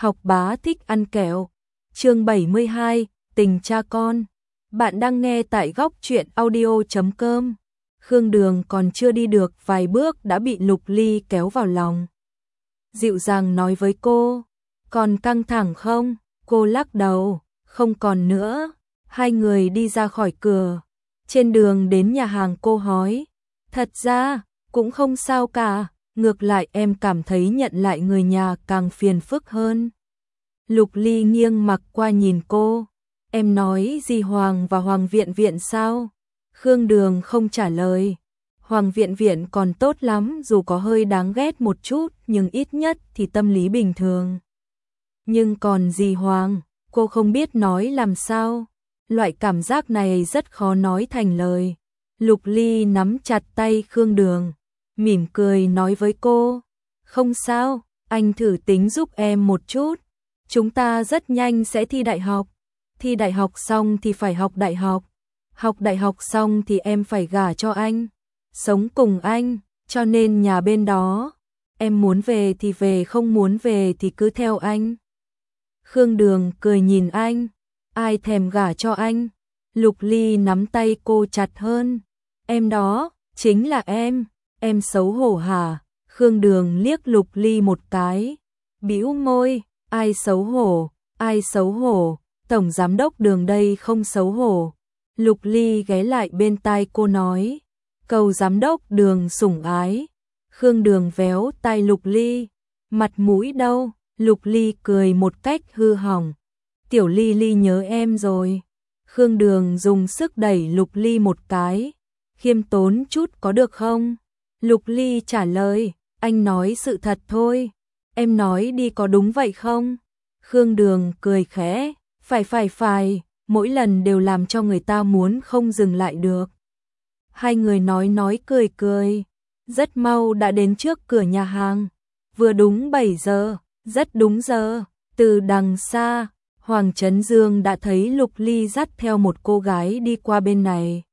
Học bá thích ăn kẹo. Chương 72, tình cha con. Bạn đang nghe tại góc truyện audio.com. Khương Đường còn chưa đi được vài bước đã bị Lục Ly kéo vào lòng. Dịu dàng nói với cô, còn căng thẳng không? Cô lắc đầu, không còn nữa. Hai người đi ra khỏi cửa. Trên đường đến nhà hàng cô hỏi, thật ra, cũng không sao cả, ngược lại em cảm thấy nhận lại người nhà càng phiền phức hơn. Lục Ly nghiêng mặt qua nhìn cô, em nói gì Hoàng và Hoàng Viện Viện sao? Khương Đường không trả lời. Hoàng Viện Viện còn tốt lắm, dù có hơi đáng ghét một chút nhưng ít nhất thì tâm lý bình thường. Nhưng còn dì Hoàng, cô không biết nói làm sao. Loại cảm giác này rất khó nói thành lời. Lục Ly nắm chặt tay Khương Đường, mỉm cười nói với cô, không sao, anh thử tính giúp em một chút. Chúng ta rất nhanh sẽ thi đại học. Thi đại học xong thì phải học đại học. Học đại học xong thì em phải gả cho anh, sống cùng anh, cho nên nhà bên đó, em muốn về thì về, không muốn về thì cứ theo anh. Khương Đường cười nhìn anh, ai thèm gả cho anh. Lục Ly nắm tay cô chặt hơn, em đó, chính là em xấu hổ hả? Khương Đường liếc Lục Ly một cái, bĩu môi, ai xấu hổ, tổng giám đốc Đường đây không xấu hổ. Lục Ly ghé lại bên tai cô nói, cầu giám đốc Đường sủng ái. Khương Đường véo tai Lục Ly, mặt mũi đâu? Lục Ly cười một cách hư hỏng, tiểu Ly Ly nhớ em rồi. Khương Đường dùng sức đẩy Lục Ly một cái, khiêm tốn chút có được không? Lục Ly trả lời, anh nói sự thật thôi, em nói đi có đúng vậy không? Khương Đường cười khẽ, phải, mỗi lần đều làm cho người ta muốn không dừng lại được. Hai người nói cười, rất mau đã đến trước cửa nhà hàng, vừa đúng 7 giờ, rất đúng giờ. Từ đằng xa, Hoàng Trấn Dương đã thấy Lục Ly dắt theo một cô gái đi qua bên này.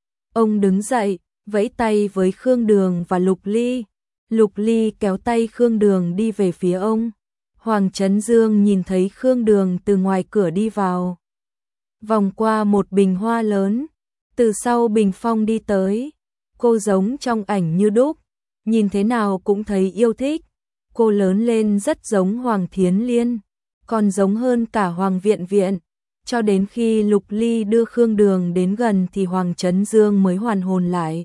Ông đứng dậy, vẫy tay với Khương Đường và Lục Ly. Lục Ly kéo tay Khương Đường đi về phía ông. Hoàng Trấn Dương nhìn thấy Khương Đường từ ngoài cửa đi vào, vòng qua một bình hoa lớn, từ sau bình phong đi tới. Cô giống trong ảnh như đúc, nhìn thế nào cũng thấy yêu thích. Cô lớn lên rất giống Hoàng Thiến Liên, còn giống hơn cả Hoàng Viện Viện. Cho đến khi Lục Ly đưa Khương Đường đến gần thì Hoàng Trấn Dương mới hoàn hồn lại.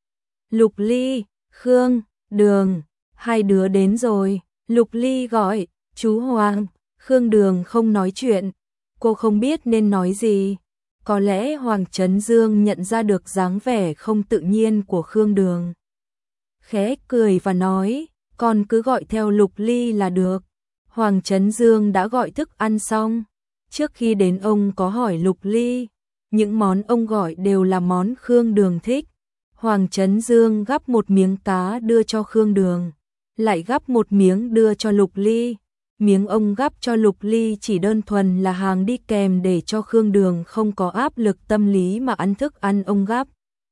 Lục Ly, Khương Đường, hai đứa đến rồi. Lục Ly gọi, chú Hoàng. Khương Đường không nói chuyện, cô không biết nên nói gì. Có lẽ Hoàng Trấn Dương nhận ra được dáng vẻ không tự nhiên của Khương Đường, khẽ cười và nói, con cứ gọi theo Lục Ly là được. Hoàng Trấn Dương đã gọi thức ăn xong. Trước khi đến ông có hỏi Lục Ly, những món ông gọi đều là món Khương Đường thích. Hoàng Trấn Dương gắp một miếng cá đưa cho Khương Đường, lại gắp một miếng đưa cho Lục Ly. Miếng ông gắp cho Lục Ly chỉ đơn thuần là hàng đi kèm để cho Khương Đường không có áp lực tâm lý mà ăn thức ăn ông gắp.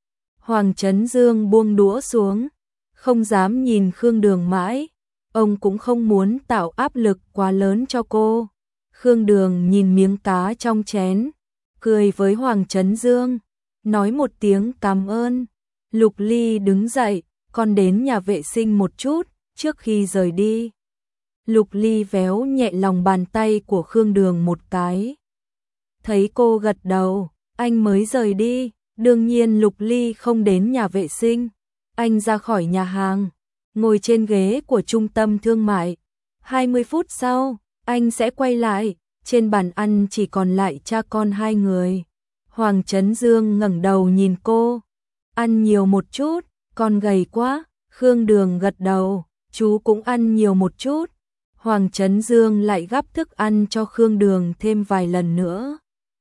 Hoàng Trấn Dương buông đũa xuống, không dám nhìn Khương Đường mãi. Ông cũng không muốn tạo áp lực quá lớn cho cô. Khương Đường nhìn miếng cá trong chén, cười với Hoàng Trấn Dương, nói một tiếng cảm ơn. Lục Ly đứng dậy, con đến nhà vệ sinh một chút, trước khi rời đi. Lục Ly véo nhẹ lòng bàn tay của Khương Đường một cái. Thấy cô gật đầu, anh mới rời đi. Đương nhiên Lục Ly không đến nhà vệ sinh. Anh ra khỏi nhà hàng, ngồi trên ghế của trung tâm thương mại. 20 phút sau, anh sẽ quay lại. Trên bàn ăn chỉ còn lại cha con hai người. Hoàng Trấn Dương ngẩng đầu nhìn cô. Ăn nhiều một chút, con gầy quá. Khương Đường gật đầu, chú cũng ăn nhiều một chút. Hoàng Trấn Dương lại gắp thức ăn cho Khương Đường thêm vài lần nữa.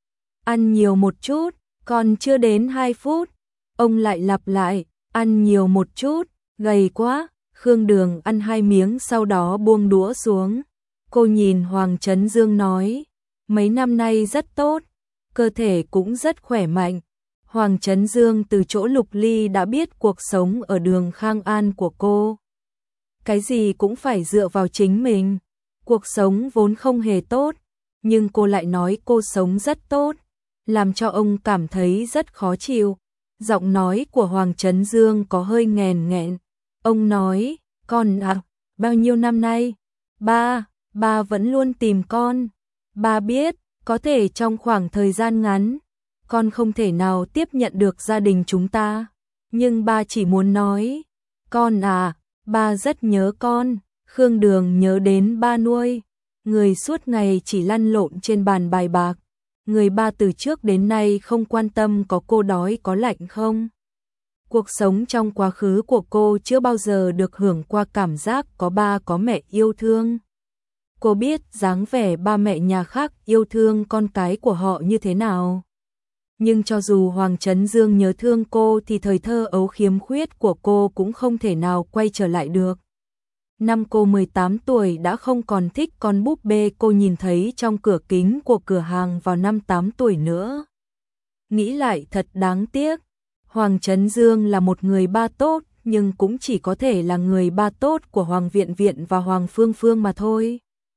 Ăn nhiều một chút, còn chưa đến 2 phút. Ông lại lặp lại, ăn nhiều một chút, gầy quá. Khương Đường ăn 2 miếng sau đó buông đũa xuống. Cô nhìn Hoàng Trấn Dương nói, mấy năm nay rất tốt, cơ thể cũng rất khỏe mạnh. Hoàng Trấn Dương từ chỗ Lục Ly đã biết cuộc sống ở đường Khang An của cô. Cái gì cũng phải dựa vào chính mình. Cuộc sống vốn không hề tốt, nhưng cô lại nói cô sống rất tốt, làm cho ông cảm thấy rất khó chịu. Giọng nói của Hoàng Chấn Dương có hơi nghèn nghẹn. Ông nói, con à, bao nhiêu năm nay, ba vẫn luôn tìm con. Ba biết, có thể trong khoảng thời gian ngắn, con không thể nào tiếp nhận được gia đình chúng ta. Nhưng ba chỉ muốn nói, con à, ba rất nhớ con. Khương Đường nhớ đến ba nuôi, người suốt ngày chỉ lăn lộn trên bàn bài bạc. Người ba từ trước đến nay không quan tâm có cô đói có lạnh không. Cuộc sống trong quá khứ của cô chưa bao giờ được hưởng qua cảm giác có ba có mẹ yêu thương. Cô biết dáng vẻ ba mẹ nhà khác yêu thương con cái của họ như thế nào. Nhưng cho dù Hoàng Chấn Dương nhớ thương cô thì thời thơ ấu khiếm khuyết của cô cũng không thể nào quay trở lại được. Năm cô 18 tuổi đã không còn thích con búp bê cô nhìn thấy trong cửa kính của cửa hàng vào năm 8 tuổi nữa. Nghĩ lại thật đáng tiếc. Hoàng Chấn Dương là một người ba tốt, nhưng cũng chỉ có thể là người ba tốt của Hoàng Viện Viện và Hoàng Phương Phương mà thôi.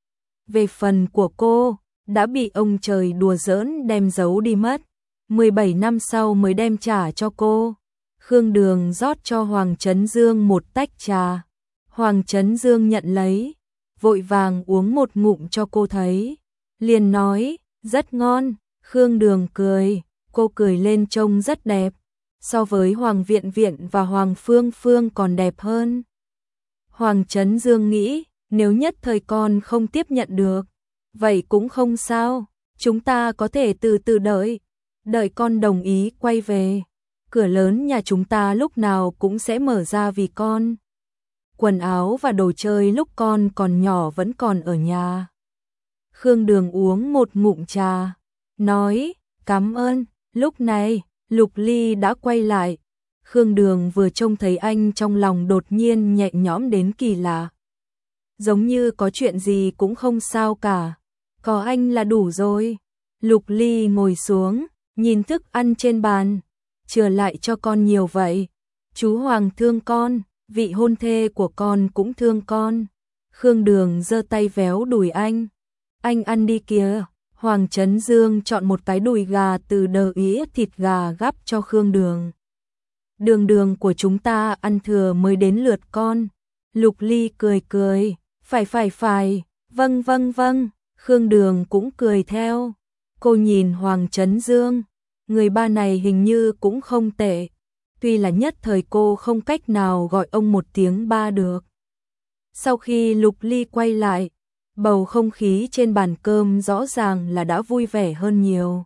Về phần của cô, đã bị ông trời đùa giỡn đem giấu đi mất. 17 năm sau mới đem trả cho cô. Khương Đường rót cho Hoàng Chấn Dương một tách trà. Hoàng Chấn Dương nhận lấy, vội vàng uống một ngụm cho cô thấy. Liền nói, rất ngon. Khương Đường cười, cô cười lên trông rất đẹp. So với Hoàng Viện Viện và Hoàng Phương Phương còn đẹp hơn. Hoàng Chấn Dương nghĩ, nếu nhất thời con không tiếp nhận được, vậy cũng không sao, chúng ta có thể từ từ đợi. Đợi con đồng ý quay về, cửa lớn nhà chúng ta lúc nào cũng sẽ mở ra vì con. Quần áo và đồ chơi lúc con còn nhỏ vẫn còn ở nhà. Khương Đường uống một ngụm trà, nói, cảm ơn. Lúc này, Lục Ly đã quay lại. Khương Đường vừa trông thấy anh trong lòng đột nhiên nhẹ nhõm đến kỳ lạ. Giống như có chuyện gì cũng không sao cả, có anh là đủ rồi. Lục Ly ngồi xuống, nhìn thức ăn trên bàn, chừa lại cho con nhiều vậy. Chú Hoàng thương con, vị hôn thê của con cũng thương con. Khương Đường giơ tay véo đùi anh ăn đi kìa. Hoàng Chấn Dương chọn một cái đùi gà từ đờ ía thịt gà gắp cho Khương Đường. Đường của chúng ta ăn thừa mới đến lượt con. Lục Ly cười cười, phải, vâng. Khương Đường cũng cười theo. Cô nhìn Hoàng Chấn Dương, người ba này hình như cũng không tệ. Tuy là nhất thời cô không cách nào gọi ông một tiếng ba được. Sau khi Lục Ly quay lại, bầu không khí trên bàn cơm rõ ràng là đã vui vẻ hơn nhiều.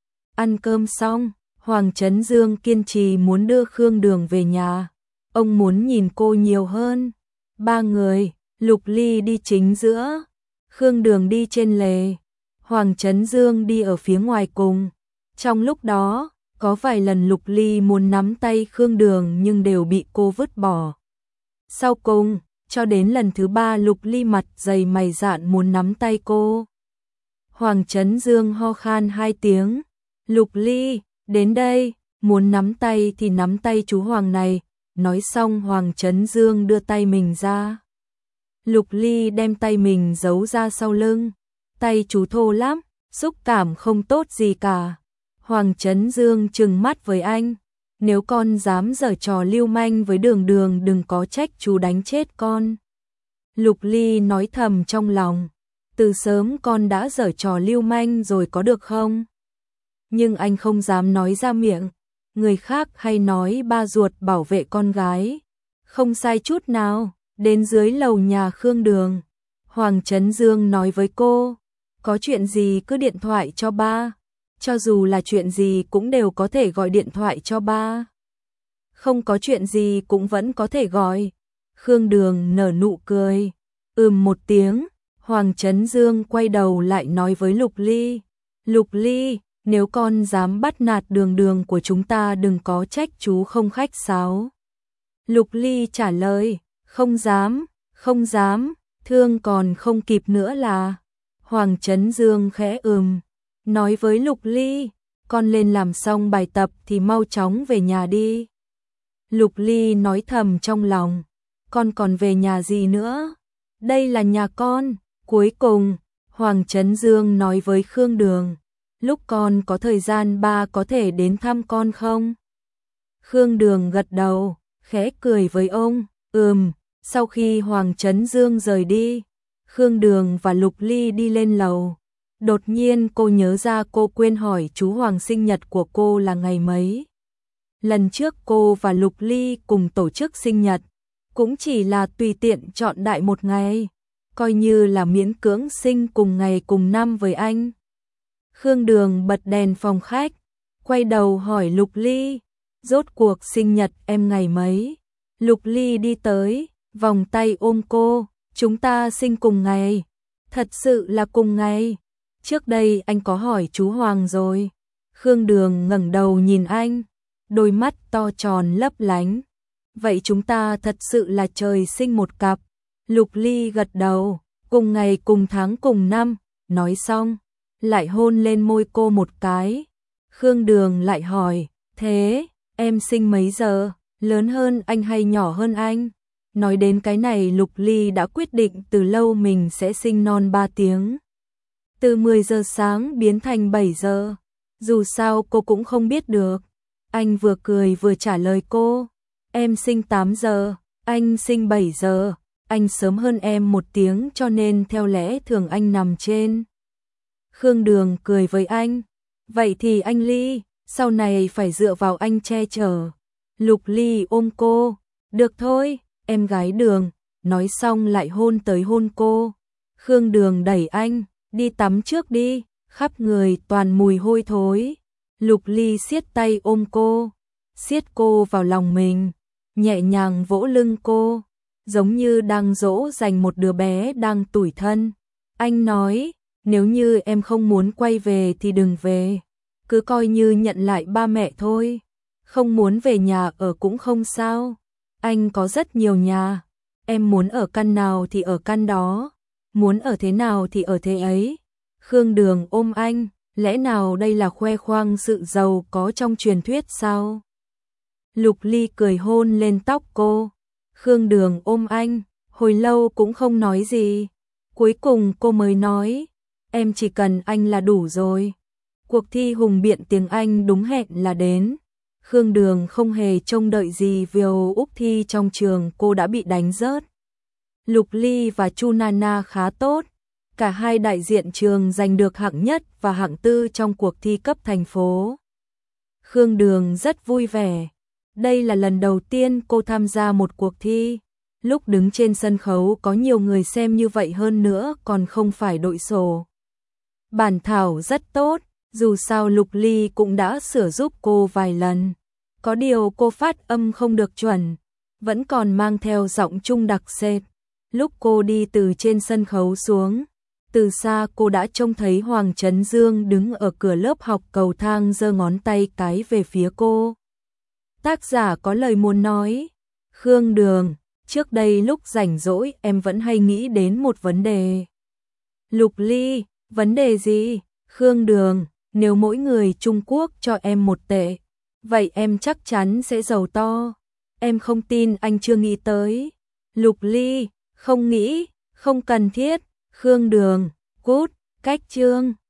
Ăn cơm xong, Hoàng Chấn Dương kiên trì muốn đưa Khương Đường về nhà. Ông muốn nhìn cô nhiều hơn. Ba người, Lục Ly đi chính giữa, Khương Đường đi trên lề, Hoàng Chấn Dương đi ở phía ngoài cùng. Trong lúc đó, có vài lần Lục Ly muốn nắm tay Khương Đường nhưng đều bị cô vứt bỏ. Sau cùng, cho đến lần thứ ba Lục Ly mặt dày mày dạn muốn nắm tay cô. Hoàng Chấn Dương ho khan 2 tiếng. Lục Ly, đến đây, muốn nắm tay thì nắm tay chú Hoàng này. Nói xong Hoàng Chấn Dương đưa tay mình ra. Lục Ly đem tay mình giấu ra sau lưng. Tay chú thô lắm, xúc cảm không tốt gì cả. Hoàng Chấn Dương trừng mắt với anh. Nếu con dám giở trò lưu manh với Đường Đường đừng có trách chú đánh chết con. Lục Ly nói thầm trong lòng. Từ sớm con đã giở trò lưu manh rồi có được không? Nhưng anh không dám nói ra miệng. Người khác hay nói ba ruột bảo vệ con gái. Không sai chút nào. Đến dưới lầu nhà Khương Đường, Hoàng Chấn Dương nói với cô, có chuyện gì cứ điện thoại cho ba. Cho dù là chuyện gì cũng đều có thể gọi điện thoại cho ba. Không có chuyện gì cũng vẫn có thể gọi. Khương Đường nở nụ cười. Một tiếng, Hoàng Chấn Dương quay đầu lại nói với Lục Ly. Lục Ly, nếu con dám bắt nạt Đường của chúng ta đừng có trách chú không khách sáo. Lục Ly trả lời, không dám, thương còn không kịp nữa là. Hoàng Chấn Dương khẽ nói với Lục Ly, con lên làm xong bài tập thì mau chóng về nhà đi. Lục Ly nói thầm trong lòng, con còn về nhà gì nữa? Đây là nhà con, Cuối cùng, Hoàng Chấn Dương nói với Khương Đường, lúc con có thời gian ba có thể đến thăm con không? Khương Đường gật đầu, khẽ cười với ông, Sau khi Hoàng Chấn Dương rời đi, Khương Đường và Lục Ly đi lên lầu. Đột nhiên cô nhớ ra cô quên hỏi chú Hoàng sinh nhật của cô là ngày mấy. Lần trước cô và Lục Ly cùng tổ chức sinh nhật, cũng chỉ là tùy tiện chọn đại một ngày, coi như là miễn cưỡng sinh cùng ngày cùng năm với anh. Khương Đường bật đèn phòng khách, quay đầu hỏi Lục Ly, rốt cuộc sinh nhật em ngày mấy? Lục Ly đi tới, vòng tay ôm cô, chúng ta sinh cùng ngày, thật sự là cùng ngày. Trước đây anh có hỏi chú Hoàng rồi. Khương Đường ngẩng đầu nhìn anh, đôi mắt to tròn lấp lánh. Vậy chúng ta thật sự là trời sinh một cặp. Lục Ly gật đầu, cùng ngày cùng tháng cùng năm, nói xong, lại hôn lên môi cô một cái. Khương Đường lại hỏi, thế, em sinh mấy giờ, lớn hơn anh hay nhỏ hơn anh? Nói đến cái này Lục Ly đã quyết định từ lâu mình sẽ sinh non 3 tiếng. Từ 10 giờ sáng biến thành 7 giờ. Dù sao cô cũng không biết được. Anh vừa cười vừa trả lời cô. Em sinh 8 giờ, anh sinh 7 giờ. Anh sớm hơn em 1 tiếng cho nên theo lẽ thường anh nằm trên. Khương Đường cười với anh. Vậy thì anh Ly, sau này phải dựa vào anh che chở. Lục Ly ôm cô. Được thôi, em gái Đường. Nói xong lại hôn tới hôn cô. Khương Đường đẩy anh. Đi tắm trước đi, khắp người toàn mùi hôi thối. Lục Ly siết tay ôm cô, siết cô vào lòng mình, nhẹ nhàng vỗ lưng cô, giống như đang dỗ dành một đứa bé đang tủi thân. Anh nói, nếu như em không muốn quay về thì đừng về, cứ coi như nhận lại ba mẹ thôi. Không muốn về nhà ở cũng không sao, anh có rất nhiều nhà, em muốn ở căn nào thì ở căn đó. Muốn ở thế nào thì ở thế ấy. Khương Đường ôm anh, lẽ nào đây là khoe khoang sự giàu có trong truyền thuyết sao? Lục Ly cười hôn lên tóc cô. Khương Đường ôm anh, hồi lâu cũng không nói gì. Cuối cùng cô mới nói, em chỉ cần anh là đủ rồi. Cuộc thi hùng biện tiếng Anh đúng hẹn là đến. Khương Đường không hề trông đợi gì vì Úc thi trong trường cô đã bị đánh rớt. Lục Ly và Chu Nana khá tốt, cả hai đại diện trường giành được hạng nhất và hạng tư trong cuộc thi cấp thành phố. Khương Đường rất vui vẻ, đây là lần đầu tiên cô tham gia một cuộc thi. Lúc đứng trên sân khấu có nhiều người xem như vậy hơn nữa còn không phải đội sổ. Bản thảo rất tốt, dù sao Lục Ly cũng đã sửa giúp cô vài lần. Có điều cô phát âm không được chuẩn, vẫn còn mang theo giọng Trung đặc sệt. Lúc cô đi từ trên sân khấu xuống, từ xa cô đã trông thấy Hoàng Chấn Dương đứng ở cửa lớp học cầu thang giơ ngón tay cái về phía cô. Tác giả có lời muốn nói, Khương Đường, trước đây lúc rảnh rỗi em vẫn hay nghĩ đến một vấn đề. Lục Ly, vấn đề gì? Khương Đường, nếu mỗi người Trung Quốc cho em 1 tệ, vậy em chắc chắn sẽ giàu to. Em không tin anh chưa nghĩ tới. Lục Ly, không nghĩ, không cần thiết. Khương Đường, cút, cách chương.